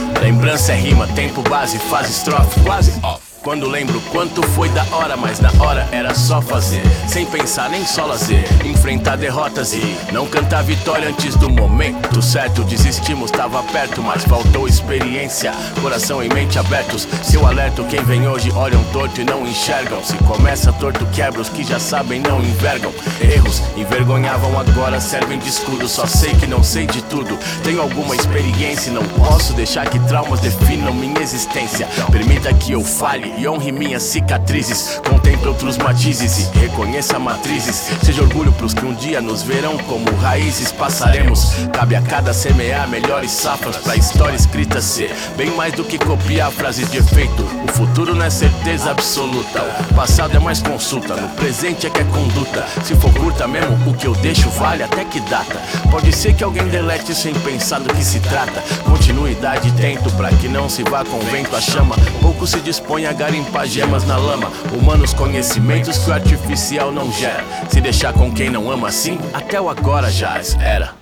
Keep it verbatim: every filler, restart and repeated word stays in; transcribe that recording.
Lembrança é rima, tempo base, fase estrofe, quase off. Quando lembro quanto foi da hora, mas na hora era só fazer, sem pensar nem só lazer, enfrentar derrotas e não cantar vitória antes do momento certo. Desistimos, tava perto, mas faltou experiência, coração e mente abertos. Se eu alerto, quem vem hoje olham torto e não enxergam. Se começa torto, quebra, os que já sabem não envergam. Erros envergonhavam, agora servem de escudo. Só sei que não sei de tudo, tenho alguma experiência e não posso deixar que traumas definam minha existência. Permita que eu fale e honre minhas cicatrizes, contemple outros matizes e reconheça matrizes. Seja orgulho pros que um dia nos verão como raízes. Passaremos, cabe a cada semear melhores safras pra história escrita ser bem mais do que copiar frases de efeito. O futuro não é certeza absoluta, o passado é mais consulta, no presente é que é conduta. Se for curta mesmo, o que eu deixo vale até que data. Pode ser que alguém delete sem pensar do que se trata. Continuidade tento pra que não se vá com vento a chama. Pouco se dispõe a garimpar gemas na lama. Humanos conhecimentos que o artificial não gera. Se deixar com quem não ama assim, até o agora já era.